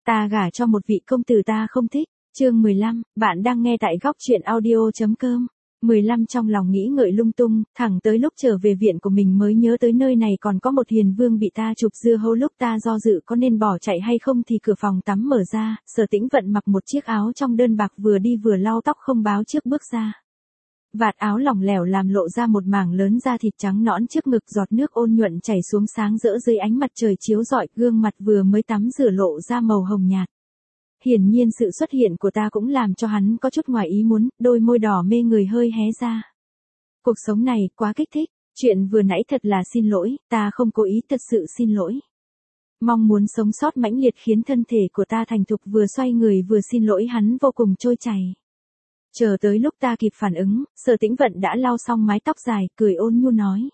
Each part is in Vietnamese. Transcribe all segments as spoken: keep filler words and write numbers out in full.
Ta gả cho một vị công tử ta không thích. Chương mười lăm, bạn đang nghe tại góc truyện audio chấm com. mười lăm trong lòng nghĩ ngợi lung tung, thẳng tới lúc trở về viện của mình mới nhớ tới nơi này còn có một hiền vương bị ta chụp dưa hấu, lúc ta do dự có nên bỏ chạy hay không thì cửa phòng tắm mở ra, Sở Tĩnh Vận mặc một chiếc áo trong đơn bạc vừa đi vừa lau tóc không báo trước bước ra. Vạt áo lỏng lẻo làm lộ ra một mảng lớn da thịt trắng nõn trước ngực, giọt nước ôn nhuận chảy xuống sáng rỡ dưới ánh mặt trời chiếu rọi, gương mặt vừa mới tắm rửa lộ ra màu hồng nhạt. Hiển nhiên sự xuất hiện của ta cũng làm cho hắn có chút ngoài ý muốn, đôi môi đỏ mê người hơi hé ra. Cuộc sống này quá kích thích, chuyện vừa nãy thật là xin lỗi, ta không cố ý, thật sự xin lỗi. Mong muốn sống sót mãnh liệt khiến thân thể của ta thành thục, vừa xoay người vừa xin lỗi hắn vô cùng trôi chảy. Chờ tới lúc ta kịp phản ứng, Sở Tĩnh Vận đã lau xong mái tóc dài, cười ôn nhu nói.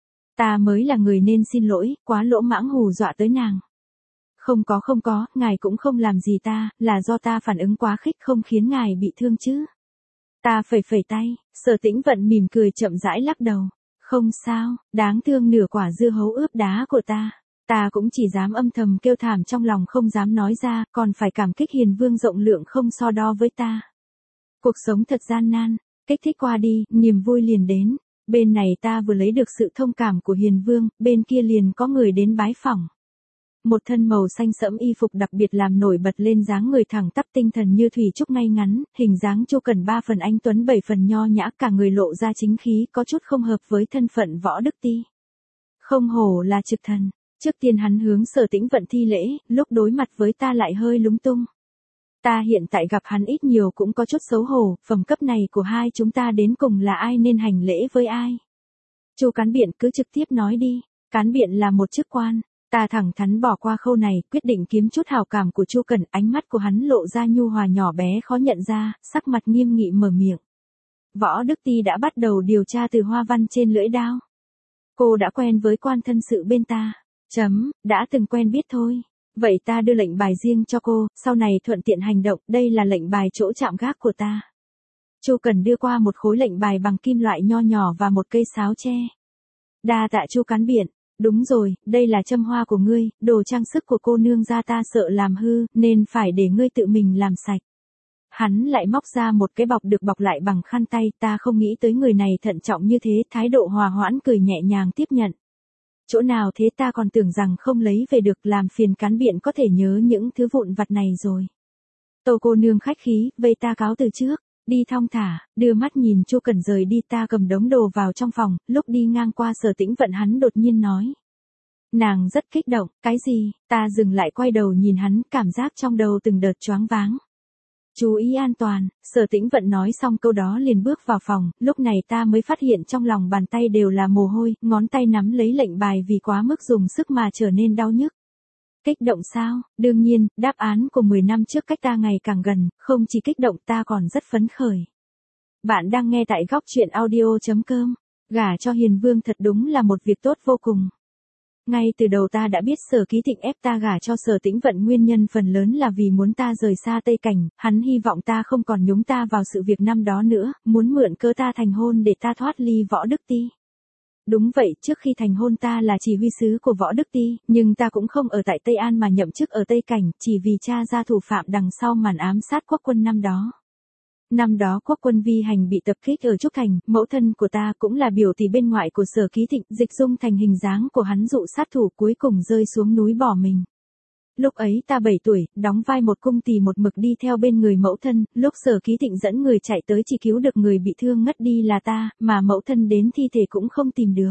Ta mới là người nên xin lỗi, quá lỗ mãng hù dọa tới nàng. Không có không có, ngài cũng không làm gì ta, là do ta phản ứng quá khích không khiến ngài bị thương chứ. Ta phẩy phẩy tay, Sở Tĩnh Vận mỉm cười chậm rãi lắc đầu. Không sao, đáng thương nửa quả dưa hấu ướp đá của ta. Ta cũng chỉ dám âm thầm kêu thảm trong lòng không dám nói ra, còn phải cảm kích hiền vương rộng lượng không so đo với ta. Cuộc sống thật gian nan, kích thích qua đi, niềm vui liền đến. Bên này ta vừa lấy được sự thông cảm của hiền vương, bên kia liền có người đến bái phỏng. Một thân màu xanh sẫm y phục đặc biệt làm nổi bật lên dáng người thẳng tắp tinh thần như thủy trúc ngay ngắn, hình dáng Chu Cần ba phần anh tuấn bảy phần nho nhã, cả người lộ ra chính khí, có chút không hợp với thân phận Võ Đức Ti. Không hổ là trực thần. Trước tiên hắn hướng Sở Tĩnh Vận thi lễ, lúc đối mặt với ta lại hơi lúng tung. Ta hiện tại gặp hắn ít nhiều cũng có chút xấu hổ, phẩm cấp này của hai chúng ta đến cùng là ai nên hành lễ với ai. Chu Cán Biện cứ trực tiếp nói đi, Cán Biện là một chức quan. Ta thẳng thắn bỏ qua khâu này, quyết định kiếm chút hảo cảm của Chu Cần, ánh mắt của hắn lộ ra nhu hòa nhỏ bé khó nhận ra, sắc mặt nghiêm nghị mở miệng. Võ Đức Ti đã bắt đầu điều tra từ hoa văn trên lưỡi đao. Cô đã quen với quan thân sự bên ta. Chấm, đã từng quen biết thôi. Vậy ta đưa lệnh bài riêng cho cô, sau này thuận tiện hành động, đây là lệnh bài chỗ chạm gác của ta. Chu Cần đưa qua một khối lệnh bài bằng kim loại nho nhỏ và một cây sáo tre. Đa tạ Chu Cán Biện. Đúng rồi, đây là châm hoa của ngươi, đồ trang sức của cô nương gia ta sợ làm hư, nên phải để ngươi tự mình làm sạch. Hắn lại móc ra một cái bọc được bọc lại bằng khăn tay, ta không nghĩ tới người này thận trọng như thế, thái độ hòa hoãn cười nhẹ nhàng tiếp nhận. Chỗ nào thế, ta còn tưởng rằng không lấy về được, làm phiền Cán Biện có thể nhớ những thứ vụn vặt này rồi. Tô cô nương khách khí, vây ta cáo từ trước. Đi thong thả, đưa mắt nhìn Chu Cần rời đi, ta cầm đống đồ vào trong phòng, lúc đi ngang qua Sở Tĩnh Vận hắn đột nhiên nói. Nàng rất kích động, cái gì, ta dừng lại quay đầu nhìn hắn, cảm giác trong đầu từng đợt choáng váng. Chú ý an toàn, Sở Tĩnh Vận nói xong câu đó liền bước vào phòng, lúc này ta mới phát hiện trong lòng bàn tay đều là mồ hôi, ngón tay nắm lấy lệnh bài vì quá mức dùng sức mà trở nên đau nhức. Kích động sao? Đương nhiên, đáp án của mười năm trước cách ta ngày càng gần, không chỉ kích động ta còn rất phấn khởi. Bạn đang nghe tại góc truyện audio chấm com. Gả cho hiền vương thật đúng là một việc tốt vô cùng. Ngay từ đầu ta đã biết Sở Ký Thịnh ép ta gả cho Sở Tĩnh Vận nguyên nhân phần lớn là vì muốn ta rời xa Tây Cảnh, hắn hy vọng ta không còn nhúng ta vào sự việc năm đó nữa, muốn mượn cơ ta thành hôn để ta thoát ly Võ Đức Ti. Đúng vậy, trước khi thành hôn ta là chỉ huy sứ của Võ Đức Ti, nhưng ta cũng không ở tại Tây An mà nhậm chức ở Tây Cảnh, chỉ vì tra ra thủ phạm đằng sau màn ám sát quốc quân năm đó. Năm đó quốc quân Vi Hành bị tập kích ở Trúc Thành, mẫu thân của ta cũng là biểu tỷ bên ngoại của Sở Ký Thịnh, dịch dung thành hình dáng của hắn dụ sát thủ cuối cùng rơi xuống núi bỏ mình. Lúc ấy ta bảy tuổi, đóng vai một cung tỳ một mực đi theo bên người mẫu thân, lúc Sở Ký Thịnh dẫn người chạy tới chỉ cứu được người bị thương ngất đi là ta, mà mẫu thân đến thi thể cũng không tìm được.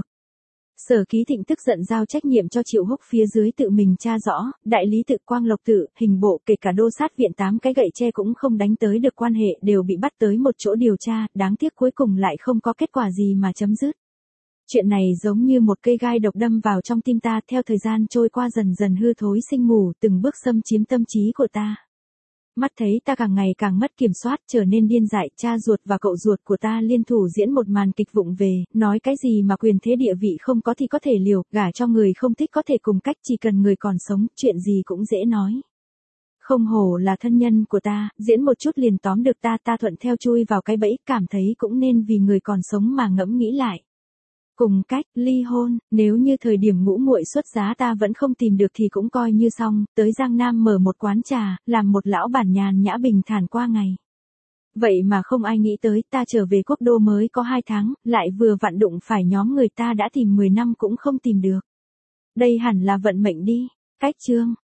Sở Ký Thịnh tức giận giao trách nhiệm cho Triệu Húc phía dưới tự mình tra rõ, đại lý tự Quang Lộc tự, hình bộ, kể cả đô sát viện tám cái gậy tre cũng không đánh tới được, quan hệ đều bị bắt tới một chỗ điều tra, đáng tiếc cuối cùng lại không có kết quả gì mà chấm dứt. Chuyện này giống như một cây gai độc đâm vào trong tim ta, theo thời gian trôi qua dần dần hư thối sinh mù, từng bước xâm chiếm tâm trí của ta. Mắt thấy ta càng ngày càng mất kiểm soát, trở nên điên dại, cha ruột và cậu ruột của ta liên thủ diễn một màn kịch vụng về, nói cái gì mà quyền thế địa vị không có thì có thể liều, gả cho người không thích có thể cùng cách, chỉ cần người còn sống, chuyện gì cũng dễ nói. Không hổ là thân nhân của ta, diễn một chút liền tóm được ta, ta thuận theo chui vào cái bẫy, cảm thấy cũng nên vì người còn sống mà ngẫm nghĩ lại. Cùng cách, ly hôn, nếu như thời điểm ngũ muội xuất giá ta vẫn không tìm được thì cũng coi như xong, tới Giang Nam mở một quán trà, làm một lão bản nhàn nhã bình thản qua ngày. Vậy mà không ai nghĩ tới, ta trở về quốc đô mới có hai tháng, lại vừa vặn đụng phải nhóm người ta đã tìm mười năm cũng không tìm được. Đây hẳn là vận mệnh đi. Cách chương